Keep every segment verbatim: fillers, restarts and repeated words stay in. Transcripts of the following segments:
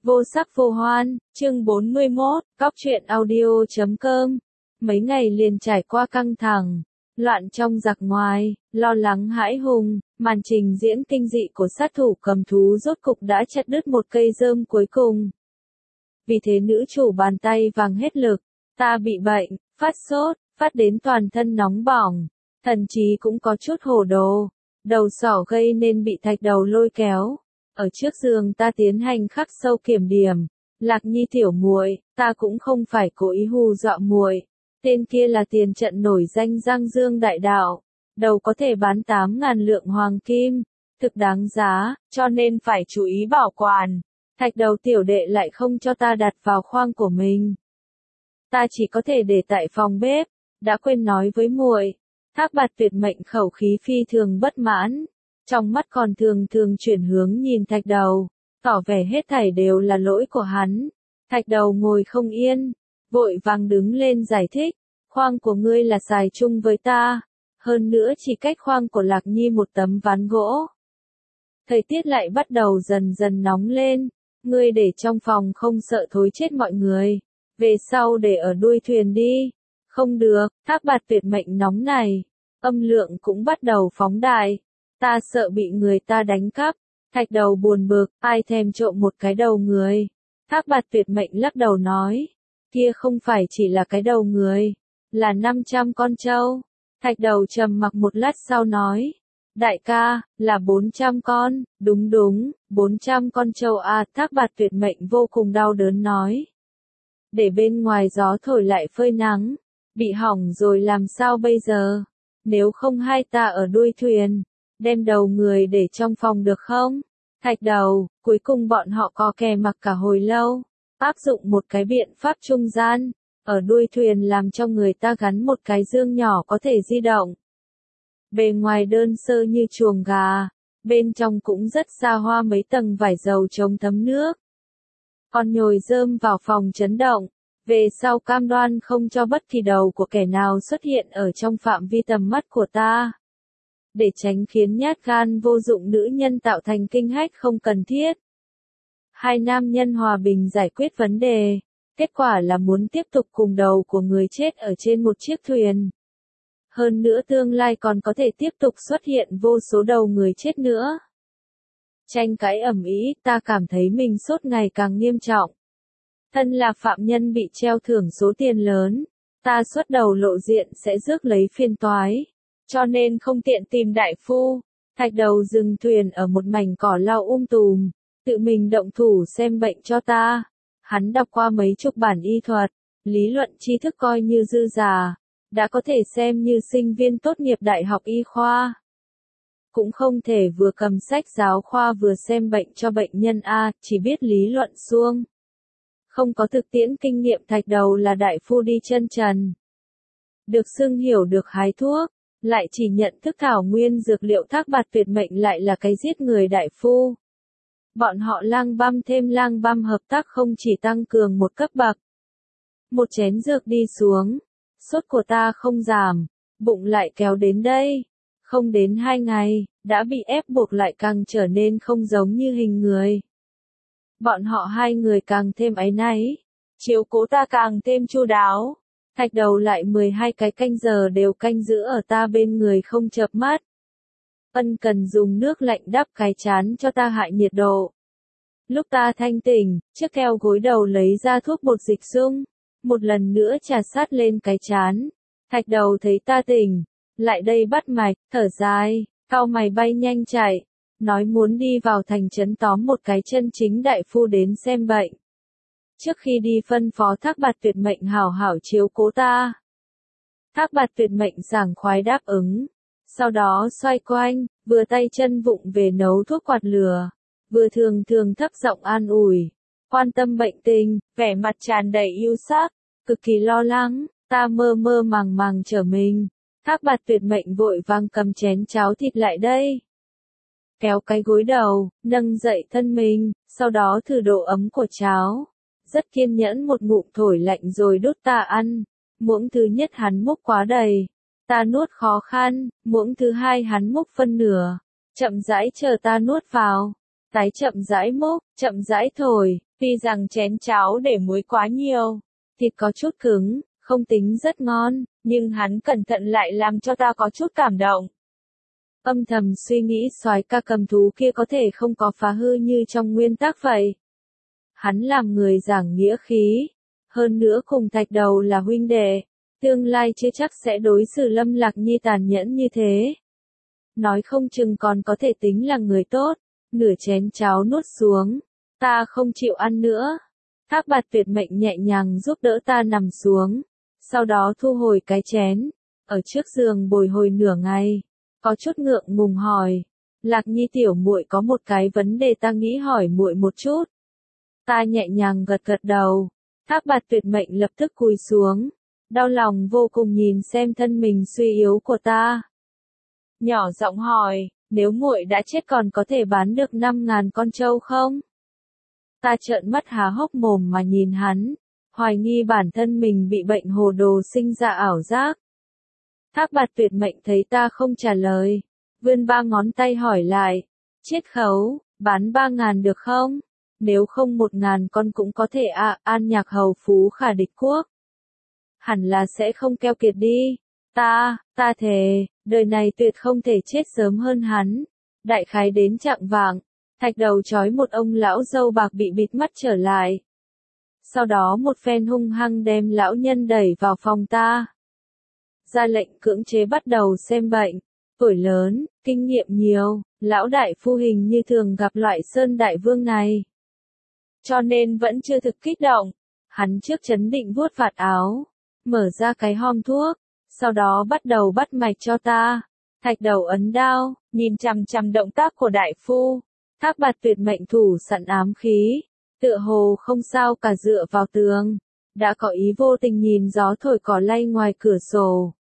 Vô sắc vô hoan, chương bốn mươi mốt, cóc truyện audio chấm com. Mấy ngày liền trải qua căng thẳng, loạn trong giặc ngoài, lo lắng hãi hùng, màn trình diễn kinh dị của sát thủ cầm thú rốt cục đã chặt đứt một cây rơm cuối cùng. Vì thế nữ chủ bàn tay vàng hết lực, ta bị bệnh, phát sốt, phát đến toàn thân nóng bỏng, thần trí cũng có chút hồ đồ, đầu sỏ gây nên bị thạch đầu lôi kéo. Ở trước giường ta tiến hành khắc sâu kiểm điểm, Lạc Nhi tiểu muội, ta cũng không phải cố ý hù dọa muội. Tên kia là tiền trận nổi danh Giang Dương đại đạo, đầu có thể bán tám ngàn lượng hoàng kim, thực đáng giá, cho nên phải chú ý bảo quản. Thạch đầu tiểu đệ lại không cho ta đặt vào khoang của mình. Ta chỉ có thể để tại phòng bếp, đã quên nói với muội. Thác Bạt Tuyệt mệnh khẩu khí phi thường bất mãn. Trong mắt còn thường thường chuyển hướng nhìn thạch đầu, tỏ vẻ hết thảy đều là lỗi của hắn. Thạch đầu ngồi không yên, vội vàng đứng lên giải thích, khoang của ngươi là xài chung với ta, hơn nữa chỉ cách khoang của Lạc Nhi một tấm ván gỗ. Thời tiết lại bắt đầu dần dần nóng lên, ngươi để trong phòng không sợ thối chết mọi người, về sau để ở đuôi thuyền đi. Không được, Thác Bạt Tuyệt mệnh nóng này, âm lượng cũng bắt đầu phóng đại. Ta sợ bị người ta đánh cắp. Thạch đầu buồn bực, ai thèm trộm một cái đầu người. Thác Bạt Tuyệt mệnh lắc đầu nói, kia không phải chỉ là cái đầu người, là năm trăm con trâu. Thạch đầu trầm mặc một lát sau nói, đại ca, là bốn trăm con, đúng đúng, bốn trăm con trâu à. Thác Bạt Tuyệt mệnh vô cùng đau đớn nói, để bên ngoài gió thổi lại phơi nắng, bị hỏng rồi làm sao bây giờ, nếu không hai ta ở đuôi thuyền. Đem đầu người để trong phòng được không? Thạch đầu, cuối cùng bọn họ có kè mặc cả hồi lâu, áp dụng một cái biện pháp trung gian, ở đuôi thuyền làm cho người ta gắn một cái dương nhỏ có thể di động. Bề ngoài đơn sơ như chuồng gà, bên trong cũng rất xa hoa mấy tầng vải dầu chống thấm nước. Còn nhồi rơm vào phòng chấn động, về sau cam đoan không cho bất kỳ đầu của kẻ nào xuất hiện ở trong phạm vi tầm mắt của ta. Để tránh khiến nhát gan vô dụng nữ nhân tạo thành kinh hách không cần thiết. Hai nam nhân hòa bình giải quyết vấn đề, kết quả là muốn tiếp tục cùng đầu của người chết ở trên một chiếc thuyền. Hơn nữa tương lai còn có thể tiếp tục xuất hiện vô số đầu người chết nữa. Tranh cãi ầm ĩ, ta cảm thấy mình sốt ngày càng nghiêm trọng. Thân là phạm nhân bị treo thưởng số tiền lớn, ta xuất đầu lộ diện sẽ rước lấy phiền toái. Cho nên không tiện tìm đại phu. Thạch đầu dừng thuyền ở một mảnh cỏ lau um tùm, tự mình động thủ xem bệnh cho ta. Hắn đọc qua mấy chục bản y thuật, lý luận tri thức coi như dư giả, đã có thể xem như sinh viên tốt nghiệp đại học y khoa. Cũng không thể vừa cầm sách giáo khoa vừa xem bệnh cho bệnh nhân A, chỉ biết lý luận suông. Không có thực tiễn kinh nghiệm. Thạch đầu là đại phu đi chân trần. Được xưng hiểu được hái thuốc, lại chỉ nhận thức thảo nguyên dược liệu. Thác Bạt Tuyệt mệnh lại là cái giết người đại phu. Bọn họ lang băm thêm lang băm hợp tác không chỉ tăng cường một cấp bậc. Một chén dược đi xuống, sốt của ta không giảm, bụng lại kéo đến đây. Không đến hai ngày, đã bị ép buộc lại càng trở nên không giống như hình người. Bọn họ hai người càng thêm áy náy, chiếu cố ta càng thêm chu đáo. Thạch đầu lại mười hai cái canh giờ đều canh giữ ở ta bên người không chợp mắt. Ân cần dùng nước lạnh đắp cái chán cho ta hạ nhiệt độ. Lúc ta thanh tỉnh, chiếc keo gối đầu lấy ra thuốc bột dịch sung, một lần nữa trà sát lên cái chán. Thạch đầu thấy ta tỉnh, lại đây bắt mạch, thở dài, cau mày bay nhanh chạy, nói muốn đi vào thành trấn tóm một cái chân chính đại phu đến xem bệnh. Trước khi đi phân phó Thác Bạt Tuyệt mệnh hảo hảo chiếu cố ta. Thác Bạt Tuyệt mệnh sảng khoái đáp ứng, sau đó xoay quanh, vừa tay chân vụng về nấu thuốc quạt lửa, vừa thường thường thấp giọng an ủi, quan tâm bệnh tình, vẻ mặt tràn đầy yêu sắc, cực kỳ lo lắng. Ta mơ mơ màng màng trở mình. Thác Bạt Tuyệt mệnh vội vàng cầm chén cháo thịt lại đây, kéo cái gối đầu, nâng dậy thân mình, sau đó thử độ ấm của cháo. Rất kiên nhẫn một ngụm thổi lạnh rồi đút ta ăn. Muỗng thứ nhất hắn múc quá đầy, ta nuốt khó khăn. Muỗng thứ hai hắn múc phân nửa, chậm rãi chờ ta nuốt vào. Tái chậm rãi múc, chậm rãi thổi, tuy rằng chén cháo để muối quá nhiều, thịt có chút cứng, không tính rất ngon, nhưng hắn cẩn thận lại làm cho ta có chút cảm động. Âm thầm suy nghĩ soái ca cầm thú kia có thể không có phá hư như trong nguyên tắc vậy. Hắn làm người giảng nghĩa khí, hơn nữa cùng Thạch Đầu là huynh đệ, tương lai chưa chắc sẽ đối xử Lâm Lạc Nhi tàn nhẫn như thế. Nói không chừng còn có thể tính là người tốt, nửa chén cháo nuốt xuống, ta không chịu ăn nữa. Thác Bạt Tuyệt Mệnh nhẹ nhàng giúp đỡ ta nằm xuống, sau đó thu hồi cái chén, ở trước giường bồi hồi nửa ngày, có chút ngượng ngùng hỏi, Lạc Nhi tiểu muội có một cái vấn đề ta nghĩ hỏi muội một chút. Ta nhẹ nhàng gật gật đầu, Thác Bạt Tuyệt Mệnh lập tức cúi xuống, đau lòng vô cùng nhìn xem thân mình suy yếu của ta. Nhỏ giọng hỏi, nếu muội đã chết còn có thể bán được năm ngàn con trâu không? Ta trợn mắt há hốc mồm mà nhìn hắn, hoài nghi bản thân mình bị bệnh hồ đồ sinh ra ảo giác. Thác Bạt Tuyệt Mệnh thấy ta không trả lời, vươn ba ngón tay hỏi lại, chiết khấu, bán ba ngàn được không? Nếu không một ngàn con cũng có thể à, an nhạc hầu phú khả địch quốc. Hẳn là sẽ không keo kiệt đi. Ta, ta thề, đời này tuyệt không thể chết sớm hơn hắn. Đại khái đến chạng vạng, Thạch Đầu trói một ông lão râu bạc bị bịt mắt trở lại. Sau đó một phen hung hăng đem lão nhân đẩy vào phòng ta. Ra lệnh cưỡng chế bắt đầu xem bệnh. Tuổi lớn, kinh nghiệm nhiều, lão đại phu hình như thường gặp loại Sơn Đại Vương này. Cho nên vẫn chưa thực kích động. Hắn trước chấn định vuốt vạt áo, mở ra cái hòm thuốc, sau đó bắt đầu bắt mạch cho ta. Thạch Đầu ấn đao, nhìn chằm chằm động tác của đại phu. Thác Bạt Tuyệt Mệnh thủ sẵn ám khí, tựa hồ không sao cả dựa vào tường, đã có ý vô tình nhìn gió thổi cỏ lay ngoài cửa sổ.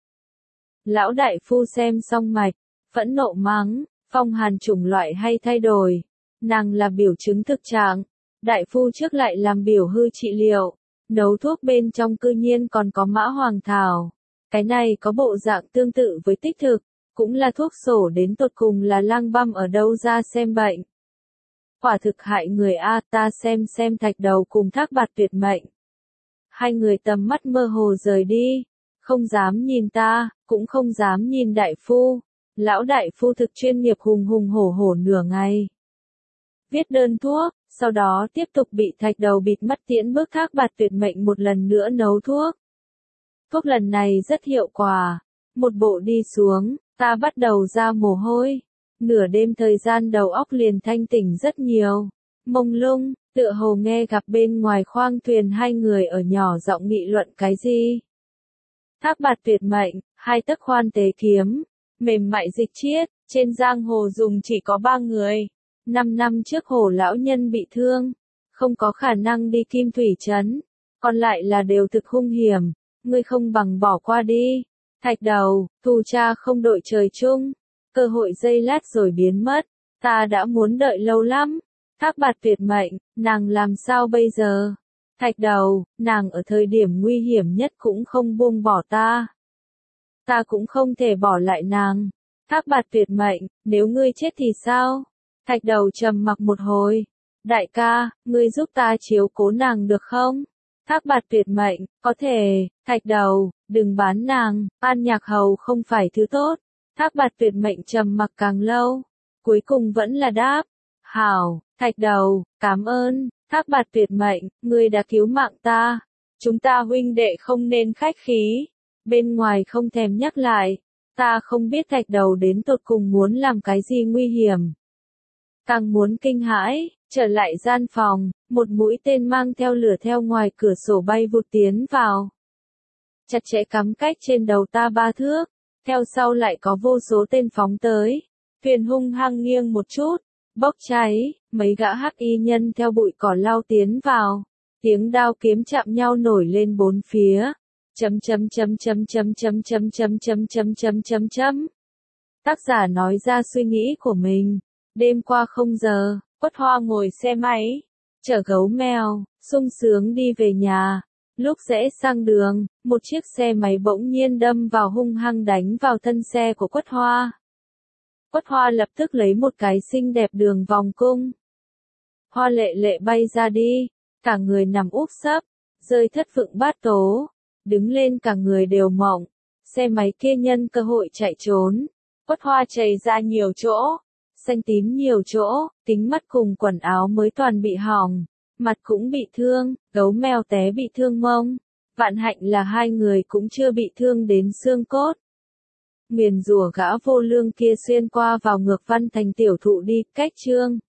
Lão đại phu xem xong mạch, phẫn nộ mắng, phong hàn chủng loại hay thay đổi, nàng là biểu chứng thực trạng. Đại phu trước lại làm biểu hư trị liệu, nấu thuốc bên trong cư nhiên còn có mã hoàng thảo. Cái này có bộ dạng tương tự với tích thực, cũng là thuốc sổ đến tột cùng là lang băm ở đâu ra xem bệnh. Quả thực hại người a, ta xem xem Thạch Đầu cùng Thác Bạt Tuyệt Mệnh. Hai người tầm mắt mơ hồ rời đi, không dám nhìn ta, cũng không dám nhìn đại phu. Lão đại phu thực chuyên nghiệp hùng hùng hổ hổ nửa ngày. Viết đơn thuốc, sau đó tiếp tục bị Thạch Đầu bịt mắt tiễn bước Thác Bạt Tuyệt Mệnh một lần nữa nấu thuốc. Thuốc lần này rất hiệu quả. Một bộ đi xuống, ta bắt đầu ra mồ hôi. Nửa đêm thời gian đầu óc liền thanh tỉnh rất nhiều. Mông lung, tựa hồ nghe gặp bên ngoài khoang thuyền hai người ở nhỏ giọng nghị luận cái gì. Thác Bạt Tuyệt Mệnh, hai tấc khoan tế kiếm, mềm mại dịch chiết, trên giang hồ dùng chỉ có ba người. Năm năm trước Hồ lão nhân bị thương, không có khả năng đi Kim Thủy Trấn, còn lại là đều thực hung hiểm, ngươi không bằng bỏ qua đi. Thạch Đầu, thù cha không đội trời chung, cơ hội giây lát rồi biến mất, ta đã muốn đợi lâu lắm. Thác Bạt Tuyệt Mệnh, nàng làm sao bây giờ? Thạch Đầu, nàng ở thời điểm nguy hiểm nhất cũng không buông bỏ ta. Ta cũng không thể bỏ lại nàng. Thác Bạt Tuyệt Mệnh, nếu ngươi chết thì sao? Thạch Đầu trầm mặc một hồi. Đại ca, ngươi giúp ta chiếu cố nàng được không? Thác Bạt Tuyệt Mệnh, có thể. Thạch Đầu, đừng bán nàng, An Nhạc Hầu không phải thứ tốt. Thác Bạt Tuyệt Mệnh trầm mặc càng lâu, cuối cùng vẫn là đáp. Hảo, Thạch Đầu, cảm ơn. Thác Bạt Tuyệt Mệnh, ngươi đã cứu mạng ta. Chúng ta huynh đệ không nên khách khí. Bên ngoài không thèm nhắc lại. Ta không biết Thạch Đầu đến tột cùng muốn làm cái gì nguy hiểm. Càng muốn kinh hãi, trở lại gian phòng, một mũi tên mang theo lửa theo ngoài cửa sổ bay vụt tiến vào. Chặt chẽ cắm cách trên đầu ta ba thước, theo sau lại có vô số tên phóng tới. Thuyền hung hăng nghiêng một chút, bốc cháy, mấy gã hắc y nhân theo bụi cỏ lao tiến vào. Tiếng đao kiếm chạm nhau nổi lên bốn phía. Chấm chấm chấm chấm chấm chấm chấm chấm chấm chấm chấm chấm chấm. Tác giả nói ra suy nghĩ của mình. Đêm qua không giờ, Quất Hoa ngồi xe máy, chở gấu mèo, sung sướng đi về nhà. Lúc rẽ sang đường, một chiếc xe máy bỗng nhiên đâm vào hung hăng đánh vào thân xe của Quất Hoa. Quất Hoa lập tức lấy một cái xinh đẹp đường vòng cung, Hoa lệ lệ bay ra đi, cả người nằm úp sấp, rơi thất vựng bát tố, đứng lên cả người đều mỏng, xe máy kia nhân cơ hội chạy trốn, quất hoa chảy ra nhiều chỗ, xanh tím nhiều chỗ, kính mắt cùng quần áo mới toàn bị hỏng, mặt cũng bị thương, gấu mèo té bị thương mông, vạn hạnh là hai người cũng chưa bị thương đến xương cốt. Nguyền rủa gã vô lương kia xuyên qua vào ngược Văn Thành tiểu thụ đi, cách chương.